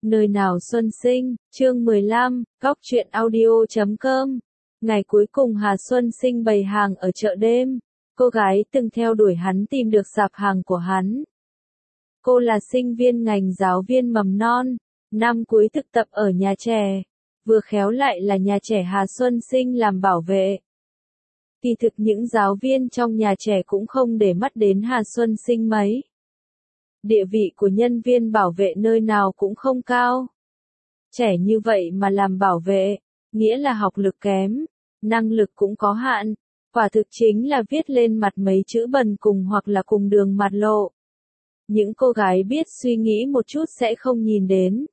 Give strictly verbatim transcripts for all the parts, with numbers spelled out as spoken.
Nơi nào xuân sinh, chương mười lăm, góc truyện audio chấm com. Ngày cuối cùng Hà Xuân Sinh bày hàng ở chợ đêm. Cô gái từng theo đuổi hắn tìm được sạp hàng của hắn. Cô là sinh viên ngành giáo viên mầm non, năm cuối thực tập ở nhà trẻ. Vừa khéo lại là nhà trẻ Hà Xuân Sinh làm bảo vệ. Kỳ thực những giáo viên trong nhà trẻ cũng không để mắt đến Hà Xuân Sinh mấy. Địa vị của nhân viên bảo vệ nơi nào cũng không cao. Trẻ như vậy mà làm bảo vệ, nghĩa là học lực kém, năng lực cũng có hạn, quả thực chính là viết lên mặt mấy chữ bần cùng hoặc là cùng đường mặt lộ. Những cô gái biết suy nghĩ một chút sẽ không nhìn đến.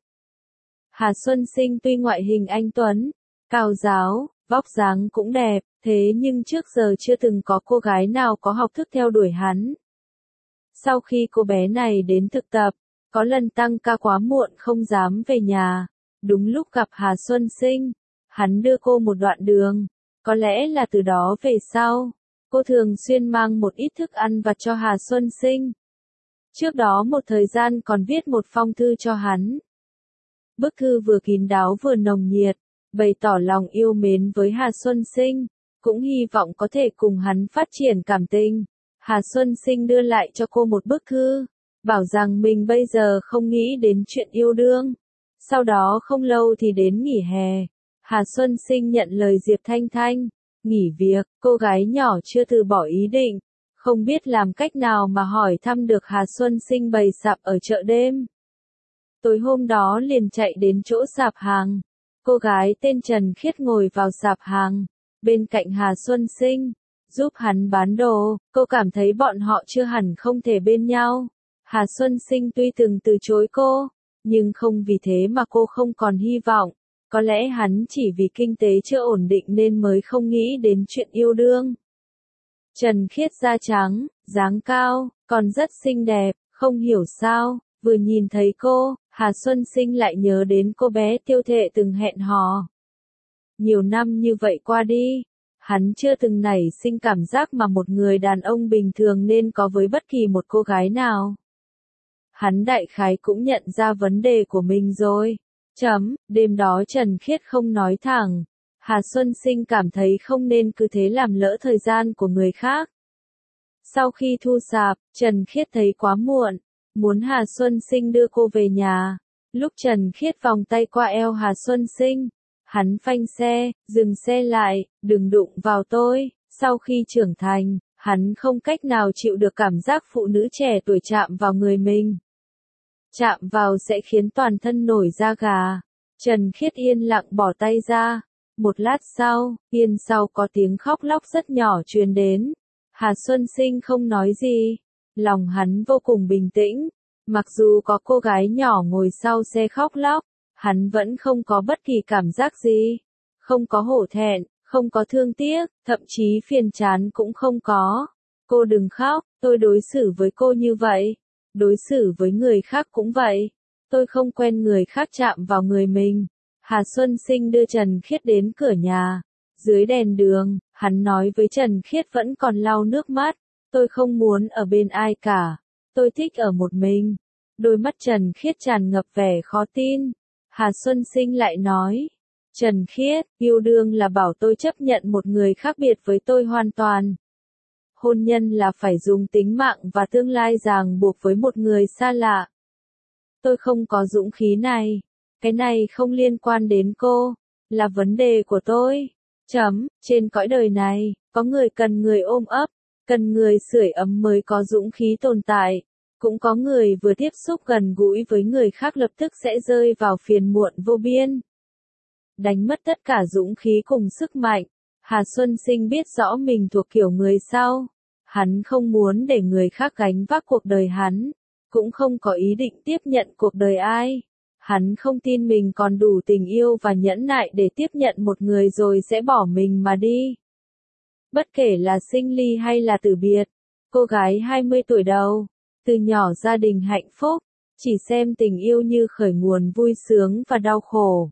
Hà Xuân Sinh tuy ngoại hình anh tuấn, cao ráo, vóc dáng cũng đẹp, thế nhưng trước giờ chưa từng có cô gái nào có học thức theo đuổi hắn. Sau khi cô bé này đến thực tập, có lần tăng ca quá muộn không dám về nhà, đúng lúc gặp Hà Xuân Sinh, hắn đưa cô một đoạn đường, có lẽ là từ đó về sau, cô thường xuyên mang một ít thức ăn vặt cho Hà Xuân Sinh. Trước đó một thời gian còn viết một phong thư cho hắn. Bức thư vừa kín đáo vừa nồng nhiệt, bày tỏ lòng yêu mến với Hà Xuân Sinh, cũng hy vọng có thể cùng hắn phát triển cảm tình. Hà Xuân Sinh đưa lại cho cô một bức thư, bảo rằng mình bây giờ không nghĩ đến chuyện yêu đương. Sau đó không lâu thì đến nghỉ hè, Hà Xuân Sinh nhận lời Diệp Thanh Thanh, nghỉ việc, cô gái nhỏ chưa từ bỏ ý định, không biết làm cách nào mà hỏi thăm được Hà Xuân Sinh bày sạp ở chợ đêm. Tối hôm đó liền chạy đến chỗ sạp hàng, cô gái tên Trần Khiết ngồi vào sạp hàng, bên cạnh Hà Xuân Sinh, giúp hắn bán đồ, cô cảm thấy bọn họ chưa hẳn không thể bên nhau. Hà Xuân Sinh tuy từng từ chối cô, nhưng không vì thế mà cô không còn hy vọng, có lẽ hắn chỉ vì kinh tế chưa ổn định nên mới không nghĩ đến chuyện yêu đương. Trần Khiết da trắng, dáng cao, còn rất xinh đẹp, không hiểu sao, vừa nhìn thấy cô, Hà Xuân Sinh lại nhớ đến cô bé Tiêu Thệ từng hẹn hò. Nhiều năm như vậy qua đi, hắn chưa từng nảy sinh cảm giác mà một người đàn ông bình thường nên có với bất kỳ một cô gái nào. Hắn đại khái cũng nhận ra vấn đề của mình rồi. Chấm, đêm đó Trần Khiết không nói thẳng. Hà Xuân Sinh cảm thấy không nên cứ thế làm lỡ thời gian của người khác. Sau khi thu sạp, Trần Khiết thấy quá muộn, muốn Hà Xuân Sinh đưa cô về nhà. Lúc Trần Khiết vòng tay qua eo Hà Xuân Sinh, hắn phanh xe, dừng xe lại, đừng đụng vào tôi. Sau khi trưởng thành, hắn không cách nào chịu được cảm giác phụ nữ trẻ tuổi chạm vào người mình. Chạm vào sẽ khiến toàn thân nổi da gà. Trần Khiết yên lặng bỏ tay ra. Một lát sau, yên sau có tiếng khóc lóc rất nhỏ truyền đến. Hà Xuân Sinh không nói gì. Lòng hắn vô cùng bình tĩnh. Mặc dù có cô gái nhỏ ngồi sau xe khóc lóc, hắn vẫn không có bất kỳ cảm giác gì. Không có hổ thẹn, không có thương tiếc, thậm chí phiền chán cũng không có. Cô đừng khóc, tôi đối xử với cô như vậy. Đối xử với người khác cũng vậy. Tôi không quen người khác chạm vào người mình. Hà Xuân Sinh đưa Trần Khiết đến cửa nhà. Dưới đèn đường, hắn nói với Trần Khiết vẫn còn lau nước mắt. Tôi không muốn ở bên ai cả. Tôi thích ở một mình. Đôi mắt Trần Khiết tràn ngập vẻ khó tin. Hà Xuân Sinh lại nói. Trần Khiết, yêu đương là bảo tôi chấp nhận một người khác biệt với tôi hoàn toàn. Hôn nhân là phải dùng tính mạng và tương lai ràng buộc với một người xa lạ. Tôi không có dũng khí này. Cái này không liên quan đến cô. Là vấn đề của tôi. Chấm, trên cõi đời này, có người cần người ôm ấp, cần người sưởi ấm mới có dũng khí tồn tại. Cũng có người vừa tiếp xúc gần gũi với người khác lập tức sẽ rơi vào phiền muộn vô biên. Đánh mất tất cả dũng khí cùng sức mạnh. Hà Xuân Sinh biết rõ mình thuộc kiểu người sau. Hắn không muốn để người khác gánh vác cuộc đời hắn. Cũng không có ý định tiếp nhận cuộc đời ai. Hắn không tin mình còn đủ tình yêu và nhẫn nại để tiếp nhận một người rồi sẽ bỏ mình mà đi. Bất kể là sinh ly hay là tử biệt. Cô gái hai mươi tuổi đầu. Từ nhỏ gia đình hạnh phúc. Chỉ xem tình yêu như khởi nguồn vui sướng và đau khổ.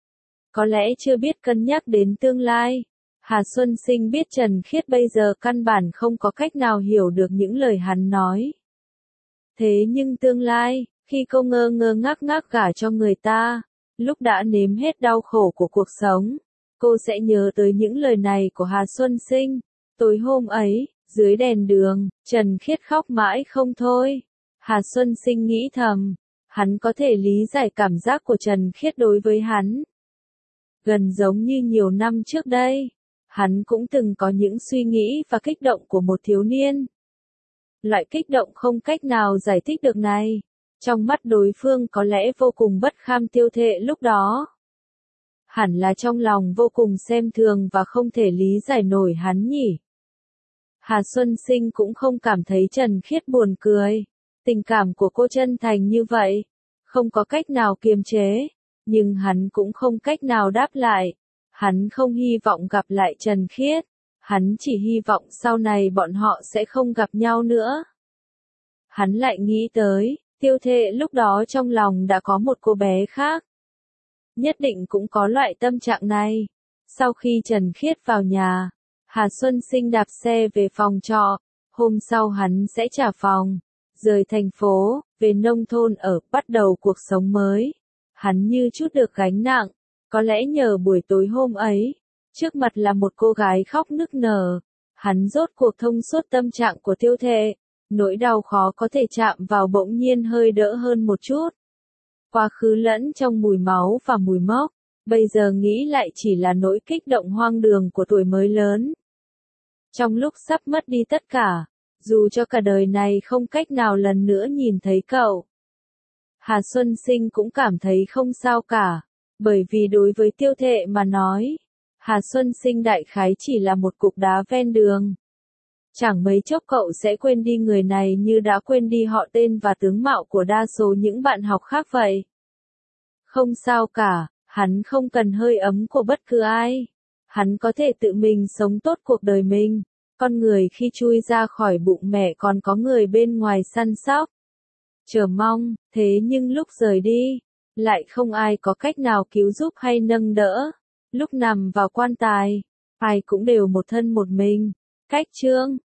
Có lẽ chưa biết cân nhắc đến tương lai. Hà Xuân Sinh biết Trần Khiết bây giờ căn bản không có cách nào hiểu được những lời hắn nói. Thế nhưng tương lai, Khi cô ngơ ngơ ngác ngác gả cho người ta, lúc đã nếm hết đau khổ của cuộc sống, cô sẽ nhớ tới những lời này của Hà Xuân Sinh. Tối hôm ấy, dưới đèn đường, Trần Khiết khóc mãi không thôi. Hà Xuân Sinh nghĩ thầm, hắn có thể lý giải cảm giác của Trần Khiết đối với hắn. Gần giống như nhiều năm trước đây, hắn cũng từng có những suy nghĩ và kích động của một thiếu niên. Loại kích động không cách nào giải thích được này, trong mắt đối phương có lẽ vô cùng bất kham Tiêu Thệ lúc đó. Hẳn là trong lòng vô cùng xem thường và không thể lý giải nổi hắn nhỉ. Hà Xuân Sinh cũng không cảm thấy Trần Khiết buồn cười. Tình cảm của cô chân thành như vậy, không có cách nào kiềm chế, nhưng hắn cũng không cách nào đáp lại. Hắn không hy vọng gặp lại Trần Khiết, hắn chỉ hy vọng sau này bọn họ sẽ không gặp nhau nữa. Hắn lại nghĩ tới, Tiêu Thệ lúc đó trong lòng đã có một cô bé khác. Nhất định cũng có loại tâm trạng này. Sau khi Trần Khiết vào nhà, Hà Xuân Sinh đạp xe về phòng trọ, hôm sau hắn sẽ trả phòng, rời thành phố, về nông thôn ở, bắt đầu cuộc sống mới. Hắn như chút được gánh nặng, có lẽ nhờ buổi tối hôm ấy, trước mặt là một cô gái khóc nức nở, hắn rốt cuộc thông suốt tâm trạng của Tiêu Thệ, nỗi đau khó có thể chạm vào bỗng nhiên hơi đỡ hơn một chút. Quá khứ lẫn trong mùi máu và mùi mốc, bây giờ nghĩ lại chỉ là nỗi kích động hoang đường của tuổi mới lớn. Trong lúc sắp mất đi tất cả, dù cho cả đời này không cách nào lần nữa nhìn thấy cậu, Hà Xuân Sinh cũng cảm thấy không sao cả, bởi vì đối với Tiêu Thệ mà nói, Hà Xuân Sinh đại khái chỉ là một cục đá ven đường. Chẳng mấy chốc cậu sẽ quên đi người này như đã quên đi họ tên và tướng mạo của đa số những bạn học khác vậy. Không sao cả, hắn không cần hơi ấm của bất cứ ai. Hắn có thể tự mình sống tốt cuộc đời mình. Con người khi chui ra khỏi bụng mẹ còn có người bên ngoài săn sóc, chờ mong, thế nhưng lúc rời đi, lại không ai có cách nào cứu giúp hay nâng đỡ. Lúc nằm vào quan tài, ai cũng đều một thân một mình. Cách chương